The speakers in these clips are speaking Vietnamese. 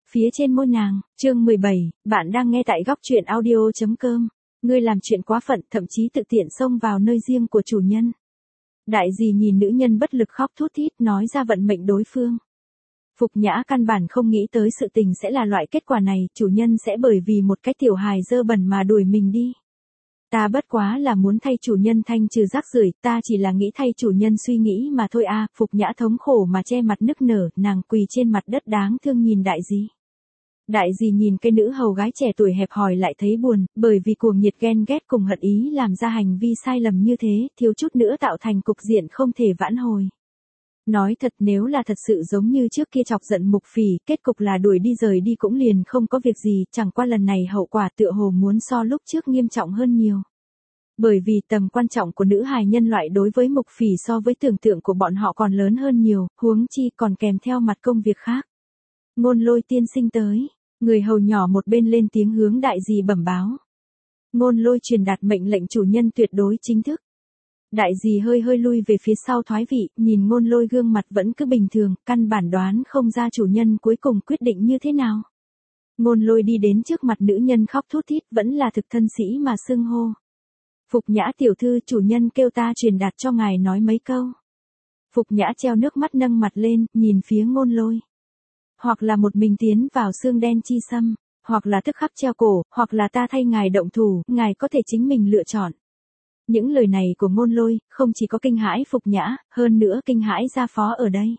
phía trên môi nàng. Chương 17, bạn đang nghe tại góc truyện audio.com. Ngươi làm chuyện quá phận, thậm chí tự tiện xông vào nơi riêng của chủ nhân. Đại dì nhìn nữ nhân bất lực khóc thút thít nói ra vận mệnh đối phương. Phục Nhã căn bản không nghĩ tới sự tình sẽ là loại kết quả này, chủ nhân sẽ bởi vì một cái tiểu hài dơ bẩn mà đuổi mình đi. Ta bất quá là muốn thay chủ nhân thanh trừ rác rưởi, ta chỉ là nghĩ thay chủ nhân suy nghĩ mà thôi a. Phục Nhã thống khổ mà che mặt nức nở, nàng quỳ trên mặt đất đáng thương nhìn đại dì. Đại dì nhìn cái nữ hầu gái trẻ tuổi hẹp hòi lại thấy buồn, bởi vì cuồng nhiệt ghen ghét cùng hận ý làm ra hành vi sai lầm như thế, thiếu chút nữa tạo thành cục diện không thể vãn hồi. Nói thật, nếu là thật sự giống như trước kia chọc giận Mục Phỉ, kết cục là đuổi đi rời đi cũng liền không có việc gì, chẳng qua lần này hậu quả tựa hồ muốn so lúc trước nghiêm trọng hơn nhiều. Bởi vì tầm quan trọng của nữ hài nhân loại đối với Mục Phỉ so với tưởng tượng của bọn họ còn lớn hơn nhiều, huống chi còn kèm theo mặt công việc khác. Ngôn Lôi tiên sinh tới, người hầu nhỏ một bên lên tiếng hướng đại dì bẩm báo. Ngôn Lôi truyền đạt mệnh lệnh chủ nhân tuyệt đối chính thức. Đại dì hơi lui về phía sau thoái vị, nhìn Ngôn Lôi gương mặt vẫn cứ bình thường, căn bản đoán không ra chủ nhân cuối cùng quyết định như thế nào. Ngôn Lôi đi đến trước mặt nữ nhân khóc thút thít, vẫn là thực thân sĩ mà xưng hô. Phục Nhã tiểu thư, chủ nhân kêu ta truyền đạt cho ngài nói mấy câu. Phục Nhã treo nước mắt nâng mặt lên, nhìn phía Ngôn Lôi. Hoặc là một mình tiến vào xương đen chi xâm, hoặc là tức khắc treo cổ, hoặc là ta thay ngài động thủ, ngài có thể chính mình lựa chọn. Những lời này của Ngôn Lôi, không chỉ có kinh hãi Phục Nhã, hơn nữa kinh hãi gia phó ở đây.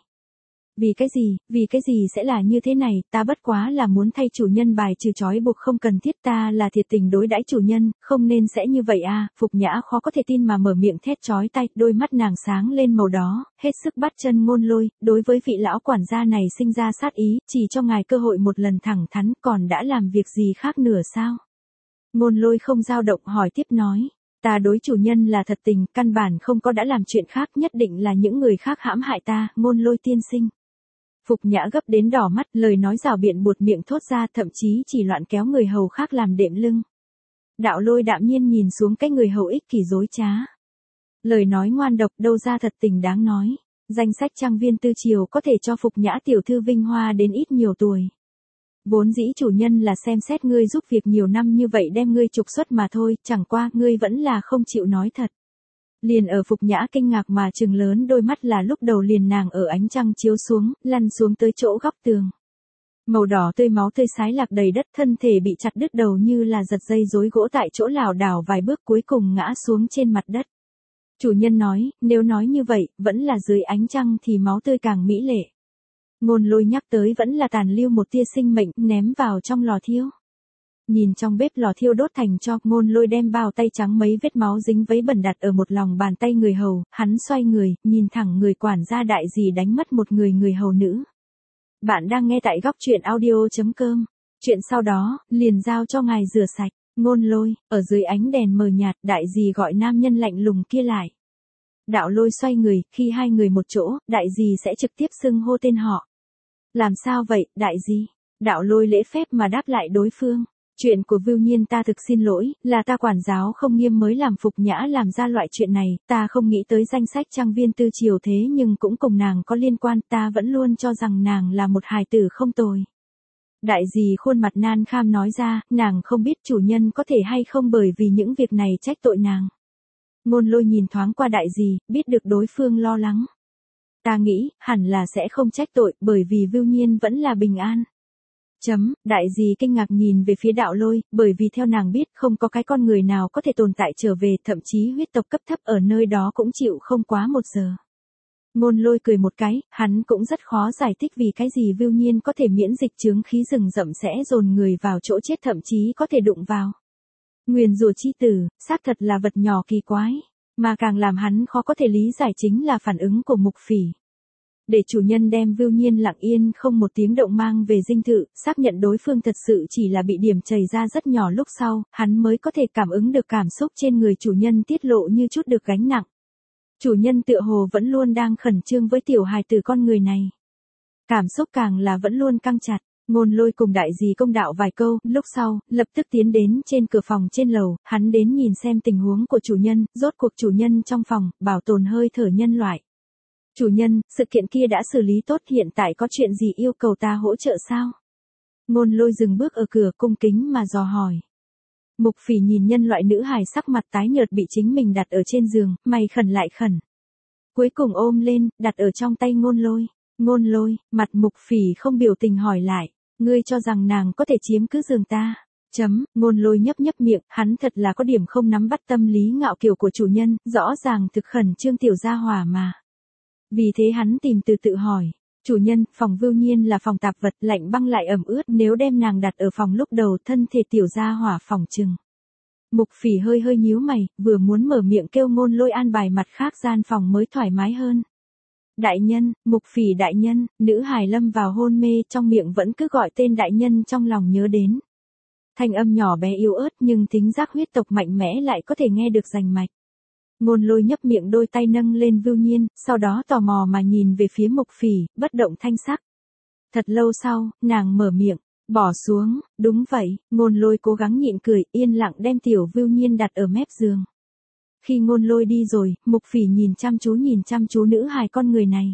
Vì cái gì sẽ là như thế này, ta bất quá là muốn thay chủ nhân bài trừ trói buộc không cần thiết, ta là thiệt tình đối đãi chủ nhân, không nên sẽ như vậy à. Phục Nhã khó có thể tin mà mở miệng thét chói tai, đôi mắt nàng sáng lên màu đỏ, hết sức bắt chân Ngôn Lôi, đối với vị lão quản gia này sinh ra sát ý, chỉ cho ngài cơ hội một lần thẳng thắn, còn đã làm việc gì khác nửa sao. Ngôn Lôi không dao động hỏi tiếp nói. Ta đối chủ nhân là thật tình, căn bản không có đã làm chuyện khác, nhất định là những người khác hãm hại ta, Ngôn Lôi tiên sinh. Phục Nhã gấp đến đỏ mắt, lời nói rào biện buột miệng thốt ra, thậm chí chỉ loạn kéo người hầu khác làm đệm lưng. Đạo Lôi đạm nhiên nhìn xuống cái người hầu ích kỷ dối trá. Lời nói ngoan độc đâu ra thật tình đáng nói. Danh sách trang viên tư triều có thể cho Phục Nhã tiểu thư vinh hoa đến ít nhiều tuổi. Vốn dĩ chủ nhân là xem xét ngươi giúp việc nhiều năm như vậy đem ngươi trục xuất mà thôi, chẳng qua ngươi vẫn là không chịu nói thật. Liền ở Phục Nhã kinh ngạc mà trừng lớn đôi mắt là lúc đầu liền nàng ở ánh trăng chiếu xuống, lăn xuống tới chỗ góc tường. Màu đỏ tươi máu tươi sái lạc đầy đất, thân thể bị chặt đứt đầu như là giật dây rối gỗ tại chỗ lảo đảo vài bước cuối cùng ngã xuống trên mặt đất. Chủ nhân nói, nếu nói như vậy, vẫn là dưới ánh trăng thì máu tươi càng mỹ lệ. Ngôn Lôi nhắc tới vẫn là tàn lưu một tia sinh mệnh, ném vào trong lò thiêu. Nhìn trong bếp lò thiêu đốt thành tro, Ngôn Lôi đem bao tay trắng mấy vết máu dính vấy bẩn đặt ở một lòng bàn tay người hầu, hắn xoay người, nhìn thẳng người quản gia đại dì đánh mất một người hầu nữ. Bạn đang nghe tại góc truyện audio.com. Chuyện sau đó, liền giao cho ngài rửa sạch. Ngôn Lôi, ở dưới ánh đèn mờ nhạt, đại dì gọi nam nhân lạnh lùng kia lại. Đạo Lôi xoay người, khi hai người một chỗ, đại dì sẽ trực tiếp xưng hô tên họ. Làm sao vậy, đại dì? Đạo Lôi lễ phép mà đáp lại đối phương. Chuyện của Vưu Nhiên ta thực xin lỗi, là ta quản giáo không nghiêm mới làm Phục Nhã làm ra loại chuyện này, ta không nghĩ tới danh sách trang viên tư triều thế nhưng cũng cùng nàng có liên quan, ta vẫn luôn cho rằng nàng là một hài tử không tồi. Đại dì khuôn mặt nan kham nói ra, nàng không biết chủ nhân có thể hay không bởi vì những việc này trách tội nàng. Ngôn Lôi nhìn thoáng qua đại dì, biết được đối phương lo lắng. Ta nghĩ, hẳn là sẽ không trách tội, bởi vì Vưu Nhiên vẫn là bình an. Đại dì kinh ngạc nhìn về phía Đạo Lôi, bởi vì theo nàng biết không có cái con người nào có thể tồn tại trở về, thậm chí huyết tộc cấp thấp ở nơi đó cũng chịu không quá 1 giờ. Ngôn Lôi cười một cái, hắn cũng rất khó giải thích vì cái gì Vưu Nhiên có thể miễn dịch chướng khí rừng rậm sẽ dồn người vào chỗ chết, thậm chí có thể đụng vào. Nguyền rủa chi tử, xác thật là vật nhỏ kỳ quái, mà càng làm hắn khó có thể lý giải chính là phản ứng của Mục Phỉ. Để chủ nhân đem Vưu Nhiên lặng yên không một tiếng động mang về dinh thự, xác nhận đối phương thật sự chỉ là bị điểm chảy ra rất nhỏ lúc sau, hắn mới có thể cảm ứng được cảm xúc trên người chủ nhân tiết lộ như chút được gánh nặng. Chủ nhân tựa hồ vẫn luôn đang khẩn trương với tiểu hài tử con người này. Cảm xúc càng là vẫn luôn căng chặt. Ngôn Lôi cùng đại dì công đạo vài câu, lúc sau, lập tức tiến đến trên cửa phòng trên lầu, hắn đến nhìn xem tình huống của chủ nhân, rốt cuộc chủ nhân trong phòng, bảo tồn hơi thở nhân loại. Chủ nhân, sự kiện kia đã xử lý tốt, hiện tại có chuyện gì yêu cầu ta hỗ trợ sao? Ngôn Lôi dừng bước ở cửa cung kính mà dò hỏi. Mục Phỉ nhìn nhân loại nữ hài sắc mặt tái nhợt bị chính mình đặt ở trên giường, mày khẩn lại khẩn. Cuối cùng ôm lên, đặt ở trong tay Ngôn Lôi. Ngôn Lôi, mặt Mục Phỉ không biểu tình hỏi lại, ngươi cho rằng nàng có thể chiếm cứ giường ta? Ngôn Lôi nhấp nhấp miệng, hắn thật là có điểm không nắm bắt tâm lý ngạo kiều của chủ nhân, rõ ràng thực khẩn trương tiểu gia hỏa mà. Vì thế hắn tìm từ tự hỏi, chủ nhân, phòng Vưu Nhiên là phòng tạp vật, lạnh băng lại ẩm ướt, nếu đem nàng đặt ở phòng lúc đầu thân thể tiểu gia hỏa phòng chừng. Mục Phỉ hơi hơi nhíu mày, vừa muốn mở miệng kêu Ngôn Lôi an bài mặt khác gian phòng mới thoải mái hơn. Đại nhân, Mục Phỉ đại nhân, nữ hài lâm vào hôn mê, trong miệng vẫn cứ gọi tên đại nhân, trong lòng nhớ đến. Thanh âm nhỏ bé yếu ớt nhưng thính giác huyết tộc mạnh mẽ lại có thể nghe được rành mạch. Ngôn Lôi nhấp miệng, đôi tay nâng lên Vưu Nhiên, sau đó tò mò mà nhìn về phía Mục Phỉ, bất động thanh sắc. Thật lâu sau, nàng mở miệng, bỏ xuống, đúng vậy. Ngôn Lôi cố gắng nhịn cười, yên lặng đem tiểu Vưu Nhiên đặt ở mép giường. Khi Ngôn Lôi đi rồi, Mục Phỉ nhìn chăm chú nữ hài con người này.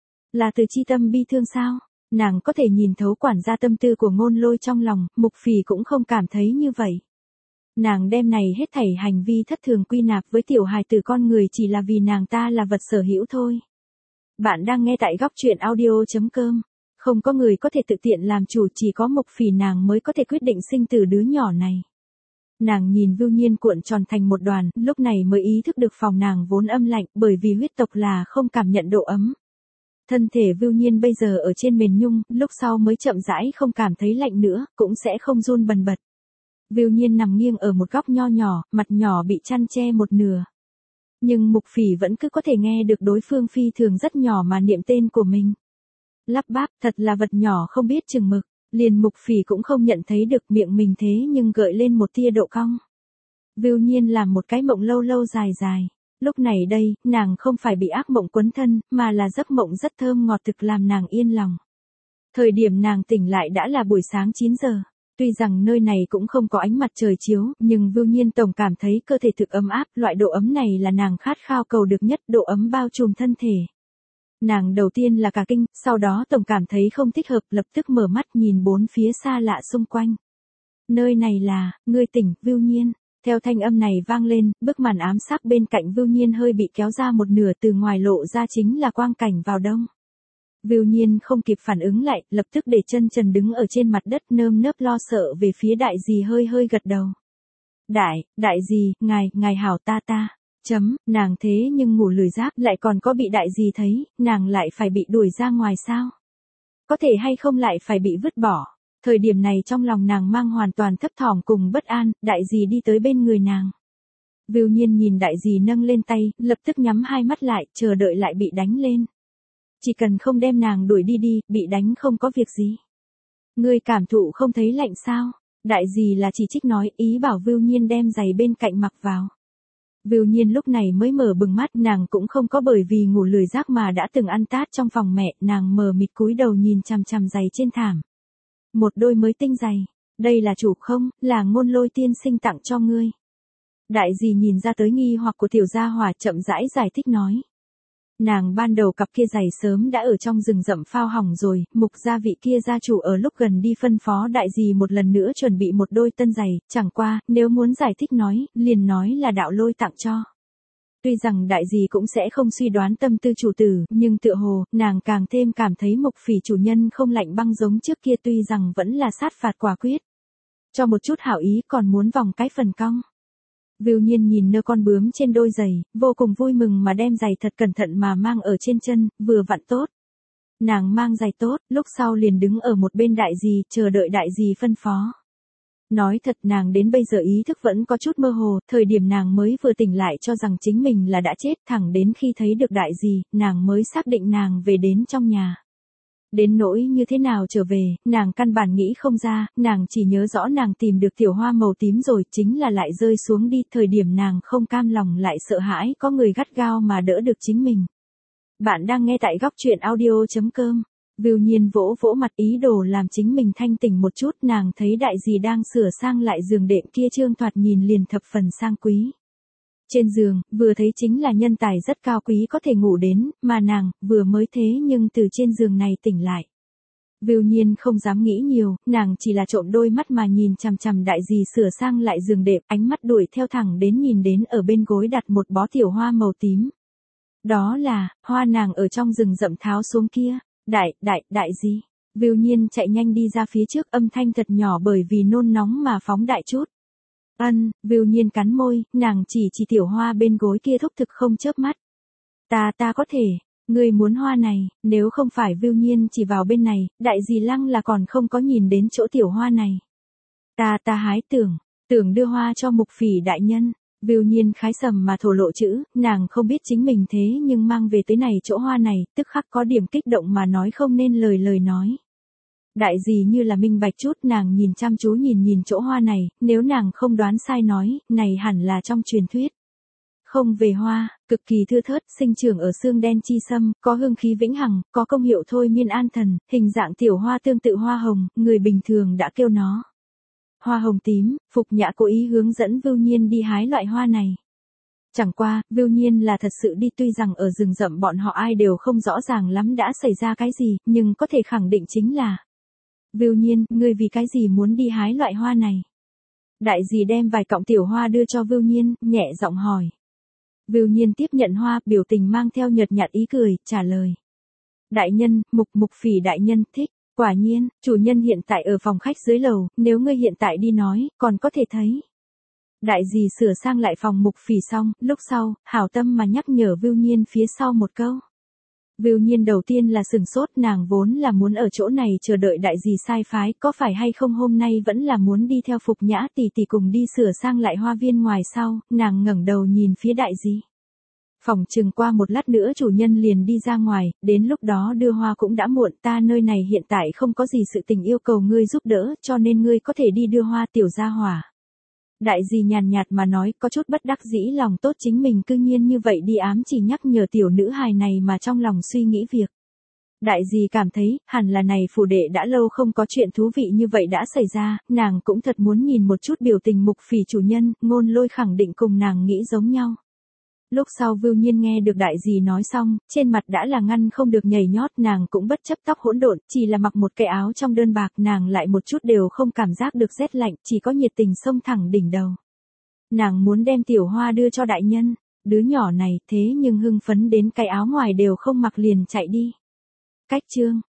Là từ chi tâm bi thương sao? Nàng có thể nhìn thấu quản gia tâm tư của Ngôn Lôi trong lòng, Mục Phỉ cũng không cảm thấy như vậy. Nàng đem này hết thảy hành vi thất thường quy nạp với tiểu hài tử con người chỉ là vì nàng ta là vật sở hữu thôi. Bạn đang nghe tại góc truyện audio.com. Không có người có thể tự tiện làm chủ, chỉ có Mục Phỉ nàng mới có thể quyết định sinh tử đứa nhỏ này. Nàng nhìn Vưu Nhiên cuộn tròn thành một đoàn, lúc này mới ý thức được phòng nàng vốn âm lạnh, bởi vì huyết tộc là không cảm nhận độ ấm. Thân thể Vưu Nhiên bây giờ ở trên mền nhung, lúc sau mới chậm rãi không cảm thấy lạnh nữa, cũng sẽ không run bần bật. Vưu Nhiên nằm nghiêng ở một góc nho nhỏ, mặt nhỏ bị chăn che một nửa. Nhưng Mục Phỉ vẫn cứ có thể nghe được đối phương phi thường rất nhỏ mà niệm tên của mình. Lắp bắp, thật là vật nhỏ không biết chừng mực, liền Mục Phỉ cũng không nhận thấy được miệng mình thế nhưng gợi lên một tia độ cong. Vưu Nhiên làm một cái mộng lâu lâu dài dài. Lúc này đây, nàng không phải bị ác mộng quấn thân, mà là giấc mộng rất thơm ngọt thực làm nàng yên lòng. Thời điểm nàng tỉnh lại đã là buổi sáng 9 giờ. Tuy rằng nơi này cũng không có ánh mặt trời chiếu, nhưng Vưu Nhiên tổng cảm thấy cơ thể thực ấm áp, loại độ ấm này là nàng khát khao cầu được nhất, độ ấm bao trùm thân thể. Nàng đầu tiên là cả kinh, sau đó tổng cảm thấy không thích hợp, lập tức mở mắt nhìn bốn phía xa lạ xung quanh. Nơi này là, ngươi tỉnh, Vưu Nhiên. Theo thanh âm này vang lên, bức màn ám sắc bên cạnh Vưu Nhiên hơi bị kéo ra một nửa, từ ngoài lộ ra chính là quang cảnh vào đông. Vưu Nhiên không kịp phản ứng lại, lập tức để chân trần đứng ở trên mặt đất nơm nớp lo sợ về phía đại dì hơi hơi gật đầu. Đại dì, ngài hảo ta. Nàng thế nhưng ngủ lười giáp lại còn có bị đại dì thấy, nàng lại phải bị đuổi ra ngoài sao? Có thể hay không lại phải bị vứt bỏ? Thời điểm này trong lòng nàng mang hoàn toàn thấp thỏm cùng bất an, đại dì đi tới bên người nàng. Vưu Nhiên nhìn đại dì nâng lên tay, lập tức nhắm hai mắt lại, chờ đợi lại bị đánh lên. Chỉ cần không đem nàng đuổi đi, bị đánh không có việc gì. Ngươi cảm thụ không thấy lạnh sao? Đại dì là chỉ trích nói, ý bảo Vưu Nhiên đem giày bên cạnh mặc vào. Vưu Nhiên lúc này mới mở bừng mắt, nàng cũng không có bởi vì ngủ lười giác mà đã từng ăn tát trong phòng mẹ, nàng mờ mịt cúi đầu nhìn chằm chằm giày trên thảm. Một đôi mới tinh giày, đây là chủ không, là Ngôn Lôi tiên sinh tặng cho ngươi. Đại dì nhìn ra tới nghi hoặc của tiểu gia hỏa, chậm rãi giải thích nói. Nàng ban đầu cặp kia giày sớm đã ở trong rừng rậm phao hỏng rồi, Mục gia vị kia gia chủ ở lúc gần đi phân phó đại dì một lần nữa chuẩn bị một đôi tân giày, chẳng qua, nếu muốn giải thích nói, liền nói là Đạo Lôi tặng cho. Tuy rằng đại dì cũng sẽ không suy đoán tâm tư chủ tử, nhưng tựa hồ, nàng càng thêm cảm thấy Mục Phỉ chủ nhân không lạnh băng giống trước kia, tuy rằng vẫn là sát phạt quả quyết. Cho một chút hảo ý còn muốn vòng cái phần cong. Vưu Nhiên nhìn nơ con bướm trên đôi giày, vô cùng vui mừng mà đem giày thật cẩn thận mà mang ở trên chân, vừa vặn tốt. Nàng mang giày tốt, lúc sau liền đứng ở một bên đại dì, chờ đợi đại dì phân phó. Nói thật nàng đến bây giờ ý thức vẫn có chút mơ hồ, thời điểm nàng mới vừa tỉnh lại cho rằng chính mình là đã chết, thẳng đến khi thấy được đại dì, nàng mới xác định nàng về đến trong nhà. Đến nỗi như thế nào trở về, nàng căn bản nghĩ không ra, nàng chỉ nhớ rõ nàng tìm được tiểu hoa màu tím rồi, chính là lại rơi xuống đi, thời điểm nàng không cam lòng lại sợ hãi có người gắt gao mà đỡ được chính mình. Bạn đang nghe tại góc truyện audio.com. Vưu Nhiên vỗ vỗ mặt ý đồ làm chính mình thanh tỉnh một chút, nàng thấy đại dì đang sửa sang lại giường đệm kia trương thoạt nhìn liền thập phần sang quý. Trên giường, vừa thấy chính là nhân tài rất cao quý có thể ngủ đến, mà nàng, vừa mới thế nhưng từ trên giường này tỉnh lại. Vưu Nhiên không dám nghĩ nhiều, nàng chỉ là trộm đôi mắt mà nhìn chằm chằm đại dì sửa sang lại giường đệm, ánh mắt đuổi theo thẳng đến nhìn đến ở bên gối đặt một bó tiểu hoa màu tím. Đó là, hoa nàng ở trong rừng rậm tháo xuống kia. Đại gì? Vưu Nhiên chạy nhanh đi ra phía trước, âm thanh thật nhỏ bởi vì nôn nóng mà phóng đại chút. Vưu Nhiên cắn môi, nàng chỉ tiểu hoa bên gối kia thúc thực không chớp mắt. Ta có thể, ngươi muốn hoa này, nếu không phải Vưu Nhiên chỉ vào bên này, đại dì Lăng là còn không có nhìn đến chỗ tiểu hoa này. Ta hái tưởng đưa hoa cho Mục Phỉ đại nhân. Vưu Nhiên khái sầm mà thổ lộ chữ, nàng không biết chính mình thế nhưng mang về tới này chỗ hoa này, tức khắc có điểm kích động mà nói không nên lời nói. Đại dì như là minh bạch chút, nàng nhìn chăm chú nhìn chỗ hoa này, nếu nàng không đoán sai nói, này hẳn là trong truyền thuyết. Không về hoa, cực kỳ thưa thớt, sinh trưởng ở xương đen chi sâm, có hương khí vĩnh hằng, có công hiệu thôi miên an thần, hình dạng tiểu hoa tương tự hoa hồng, người bình thường đã kêu nó hoa hồng tím. Phục Nhã cố ý hướng dẫn Vưu Nhiên đi hái loại hoa này. Chẳng qua, Vưu Nhiên là thật sự đi, tuy rằng ở rừng rậm bọn họ ai đều không rõ ràng lắm đã xảy ra cái gì, nhưng có thể khẳng định chính là Vưu Nhiên, ngươi vì cái gì muốn đi hái loại hoa này? Đại dì đem vài cọng tiểu hoa đưa cho Vưu Nhiên, nhẹ giọng hỏi. Vưu Nhiên tiếp nhận hoa, biểu tình mang theo nhợt nhạt ý cười, trả lời. Đại nhân, Mục Phỉ đại nhân thích. Quả nhiên, chủ nhân hiện tại ở phòng khách dưới lầu, nếu ngươi hiện tại đi nói, còn có thể thấy. Đại dì sửa sang lại phòng Mục Phỉ xong, lúc sau, hảo tâm mà nhắc nhở Vưu Nhiên phía sau một câu. Vưu Nhiên đầu tiên là sừng sốt, nàng vốn là muốn ở chỗ này chờ đợi đại dì sai phái, có phải hay không hôm nay vẫn là muốn đi theo Phục Nhã tỷ tỷ cùng đi sửa sang lại hoa viên ngoài sau, nàng ngẩng đầu nhìn phía đại dì. Phòng chừng qua một lát nữa chủ nhân liền đi ra ngoài, đến lúc đó đưa hoa cũng đã muộn, ta nơi này hiện tại không có gì sự tình yêu cầu ngươi giúp đỡ, cho nên ngươi có thể đi đưa hoa tiểu gia hỏa. Đại dì nhàn nhạt mà nói, có chút bất đắc dĩ lòng tốt chính mình cư nhiên như vậy đi ám chỉ nhắc nhở tiểu nữ hài này mà trong lòng suy nghĩ việc. Đại dì cảm thấy, hẳn là này phủ đệ đã lâu không có chuyện thú vị như vậy đã xảy ra, nàng cũng thật muốn nhìn một chút biểu tình Mục Phỉ chủ nhân, Ngôn Lôi khẳng định cùng nàng nghĩ giống nhau. Lúc sau Vưu Nhiên nghe được đại dì nói xong, trên mặt đã là ngăn không được nhảy nhót, nàng cũng bất chấp tóc hỗn độn, chỉ là mặc một cái áo trong đơn bạc, nàng lại một chút đều không cảm giác được rét lạnh, chỉ có nhiệt tình xông thẳng đỉnh đầu. Nàng muốn đem tiểu hoa đưa cho đại nhân, đứa nhỏ này thế nhưng hưng phấn đến cái áo ngoài đều không mặc liền chạy đi. Cách chương